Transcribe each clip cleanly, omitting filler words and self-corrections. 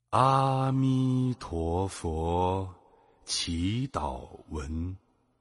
阿弥陀佛，祈祷文。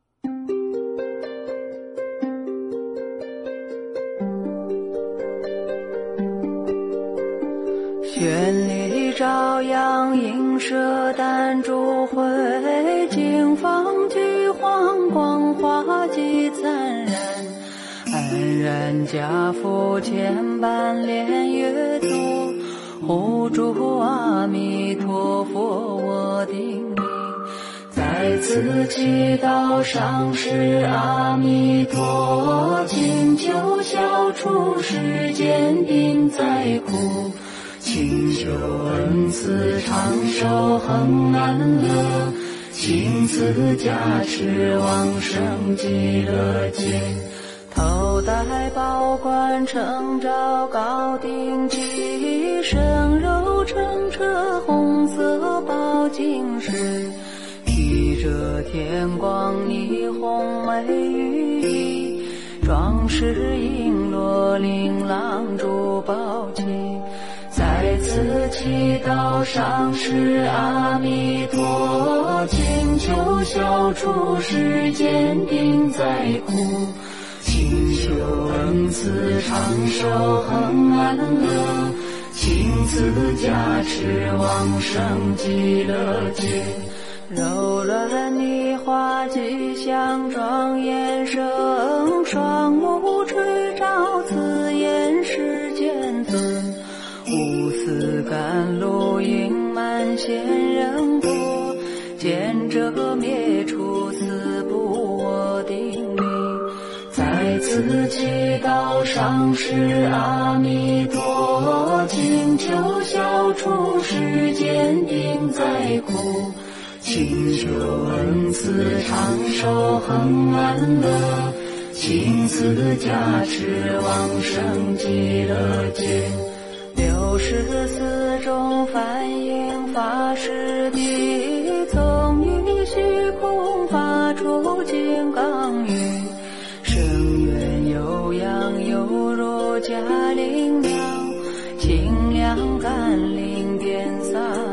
绚丽朝阳映射弹珠辉，金方聚黄光华极灿然，安然家父千般莲月图，护祝阿弥陀佛我顶礼。在此祈祷上师阿弥陀，请求消除世间病灾苦，请求恩赐长寿恒安乐，请赐加持往生极乐界。头戴宝冠承照高顶髻，身肉乘车红色宝金饰，披着天光霓虹美羽衣，装饰璎珞琳琅珠宝器。在此祈祷上师阿弥陀，请求消除世间病灾苦，请求恩赐长寿恒安乐，请赐加持往生极乐界。柔软泥花吉祥庄严声，双目垂照慈颜世间尊，无私甘露盈满仙人国，见者灭除四不我定力。在此祈祷上师阿弥陀，请求消除世间病灾苦，请求恩赐长寿恒安乐，请赐加持往生极乐界。64种梵音法师地，从于虚空发出金刚语，声源悠扬犹如嘉陵庙，清凉甘霖遍洒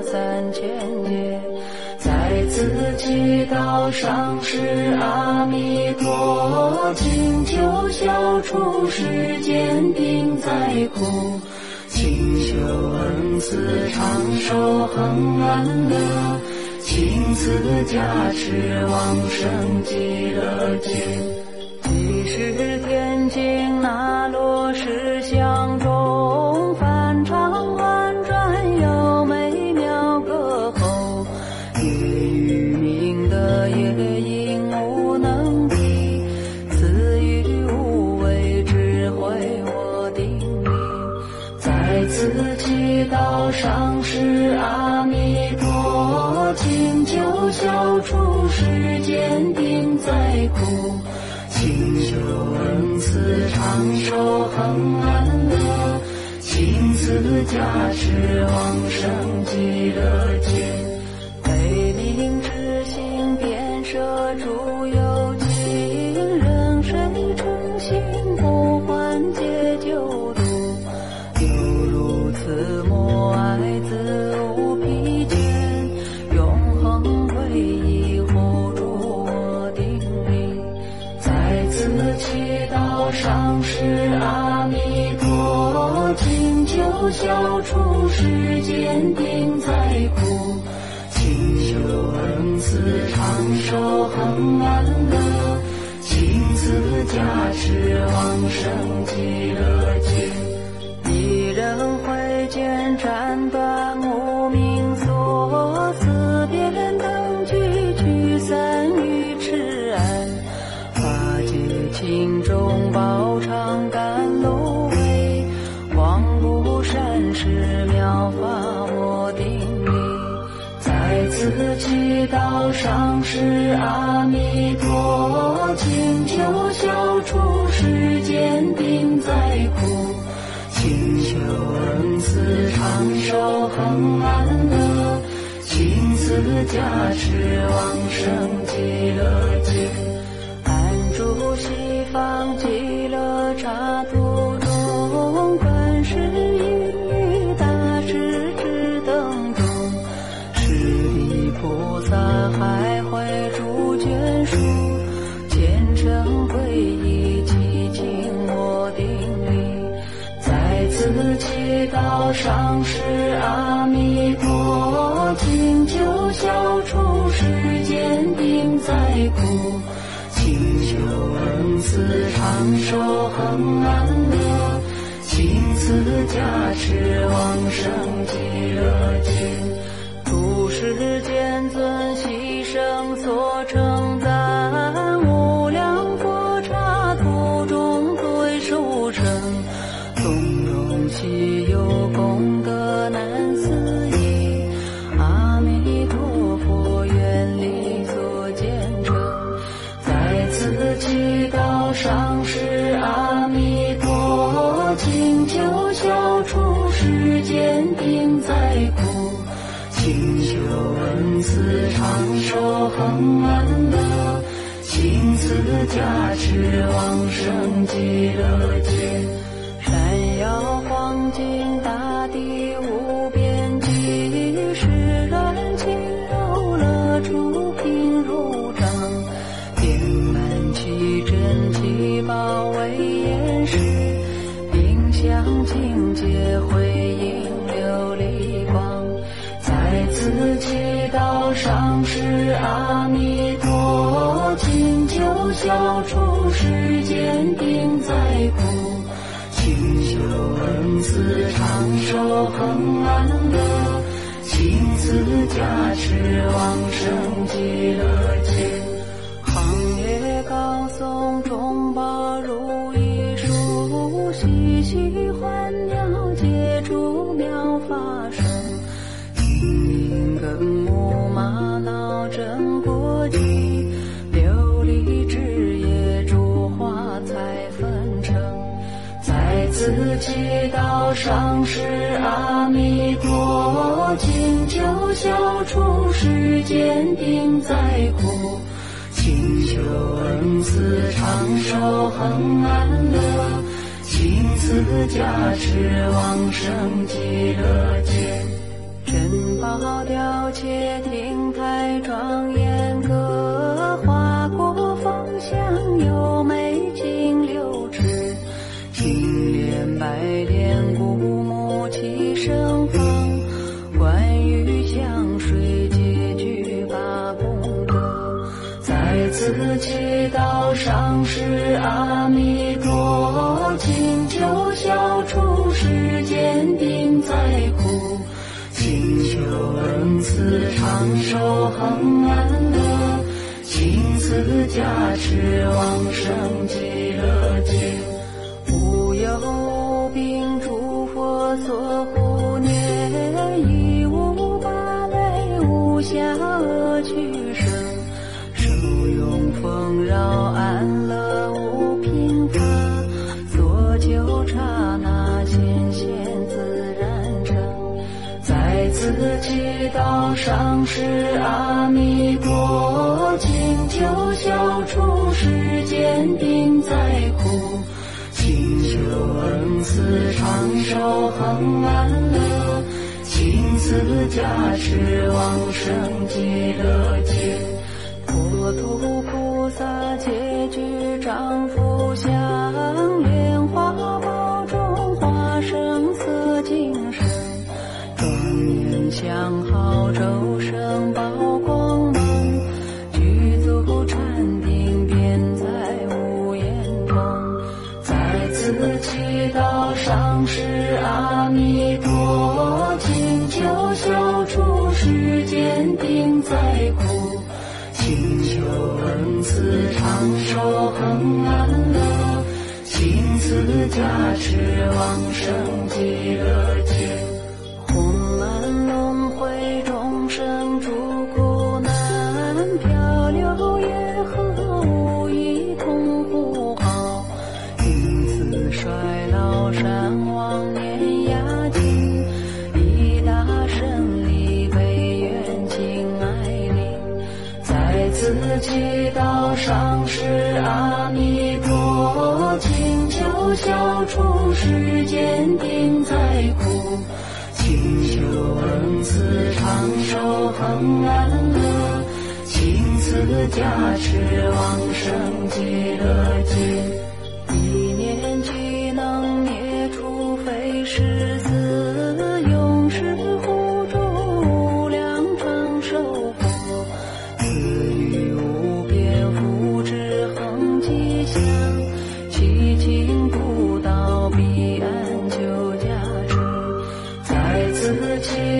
3000界。在此祈祷上师阿弥陀，请求消除世间病灾苦，请求恩赐长寿恒安乐，请赐加持往生极乐界。即是天经那罗世相中，梵唱婉转又美妙歌喉，夜语明的夜音无能比，赐予无畏智慧我定力。在此祈祷上师阿弥陀，请求消除世间病灾苦，请求恩赐长寿恒安乐，请赐加持往生极乐界。悲悯之心遍摄诸有情，任谁诚心不还解救度，犹如此母爱子无疲倦，永恒皈依护助我定力。在此祈祷上师阿弥陀，请求消除世间病灾苦，请求恩赐长寿恒安乐，请赐加持往生极乐界。一人会见斩断无明所，四边灯具驱散于痴暗，法界轻重宝常甘露味，光不善事妙法我定力。在此祈祷上师阿弥陀，请求消除世间病灾苦，请求恩赐长寿恒安乐，请赐加持往生极乐界。安住西方极乐刹土中，观世音于大势至灯中， 长寿恒安乐，亲赐加持往生极乐界。诸世间尊牺牲所称赞，无量佛刹土中最殊胜，从容其有功德难思议。阿弥陀佛愿力所见成，在此祈祷上师阿弥陀，请求消除世间病灾苦，请求恩赐长寿恒安乐，请赐加持往生极乐界。山摇黄金大地无边际，释然轻柔乐出品如掌，遍满其真其宝为严实，并向境界回应琉璃光。在此祈祷上师阿弥陀，请求消除世间病灾苦，请求恩赐长寿恒安乐，请赐加持往生极乐界。行业高颂众宝如意树，嬉戏欢鸟皆诸妙法生，更木玛瑙真果际，琉璃枝叶诸花彩纷呈。在此祈祷上师阿弥陀，请求消除世间病灾苦，请求恩赐长寿恒安乐，请赐加持往生极乐界。珍宝雕切亭台庄严歌，花果芳香优美金六尺，青莲白莲古木齐盛放，观雨香水皆具八功德。在此祈祷上师阿弥陀，请求消除世间病灾苦，请求恩赐长寿恒安乐，请赐加持往生极乐界。无忧无病诸佛所护念，亦无八类无暇恶趣生，受用丰饶安乐无贫乏，所求刹那显现自然成。在此祈祷上师阿弥陀，请求消除世间病灾苦，请求恩赐长寿恒安乐，请赐加持往生极乐界。佛土菩萨皆具丈夫相，莲花宝中花生色净身，相好周生宝光芒，具足禅定遍在无言光。在此祈祷上师阿弥陀，请求消除世间病灾苦，请求恩赐长寿恒安乐，请赐加持往生极乐界。众生诸苦难，漂流也和无一同呼号，因此衰老善忘年雅境，一大胜利悲愿敬爱灵。在此祈祷上师阿弥陀，请求消除世间病灾苦，请求恩赐长寿恒安乐，请赐加持往生极乐界。一念即能灭除非是死，永世护住无量长寿佛，赐予无边福智恒吉祥，其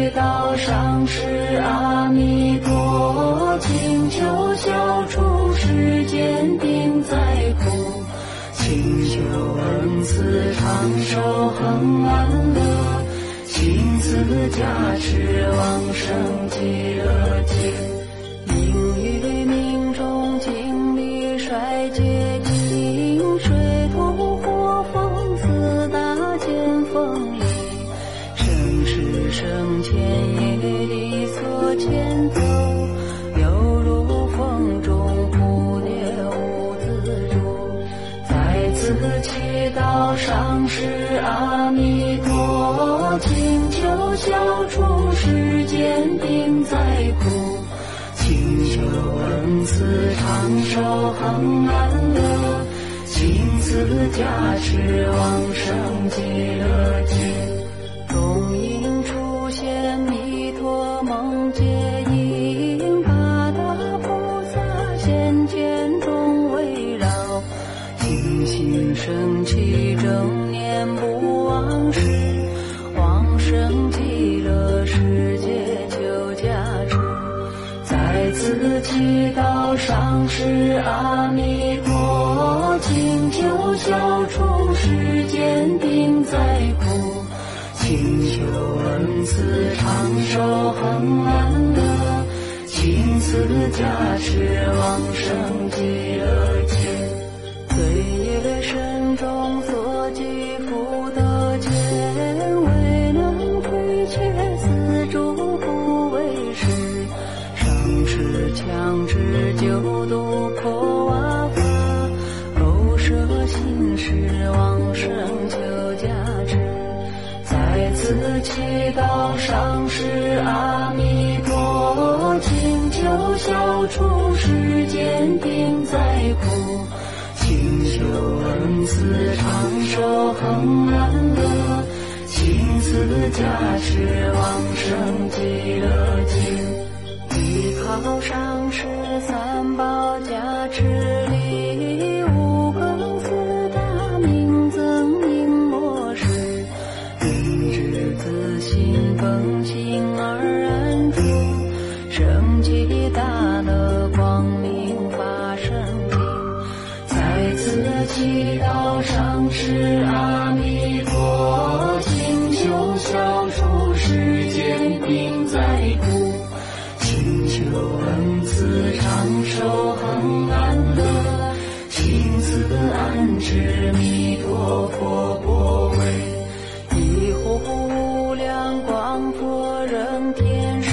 祈祷上师阿弥陀，请求消除世间病灾苦，请求恩赐长寿恒安乐，亲自加持往生极乐界。应于命中经历衰竭尽，水土火风四大见风力，生世生前业力所牵走，犹如风中蝴蝶无自主。在此祈祷上师阿弥陀，请求消除世间病灾苦，请求恩赐长寿恒安乐，亲自加持往生极乐界。中应出现弥陀梦界应，八大菩萨现前中围绕，精心升起正念不忘时，往生极乐世界求加持。在此祈祷上师阿弥陀，请求消除世间病灾苦，请求恩赐长寿恒安乐，亲自加持往生极乐界。罪业深重所积福德前，未能推却四诸不为事，上师强制救度破瓦法，勾摄心事往生求加持。在此祈祷上师阿弥陀，请求消除世间病灾苦，请求恩赐长寿恒安乐，亲自加持往生极乐界。依靠上师三宝加持力，五更四大明增应莫失，明知自心本性而安住，生极大乐光明法身体。在此祈祷上师阿弥陀，请求消除世间病灾苦，请求恩赐长寿恒安乐，亲自安置弥陀佛果位。一呼无量光佛人天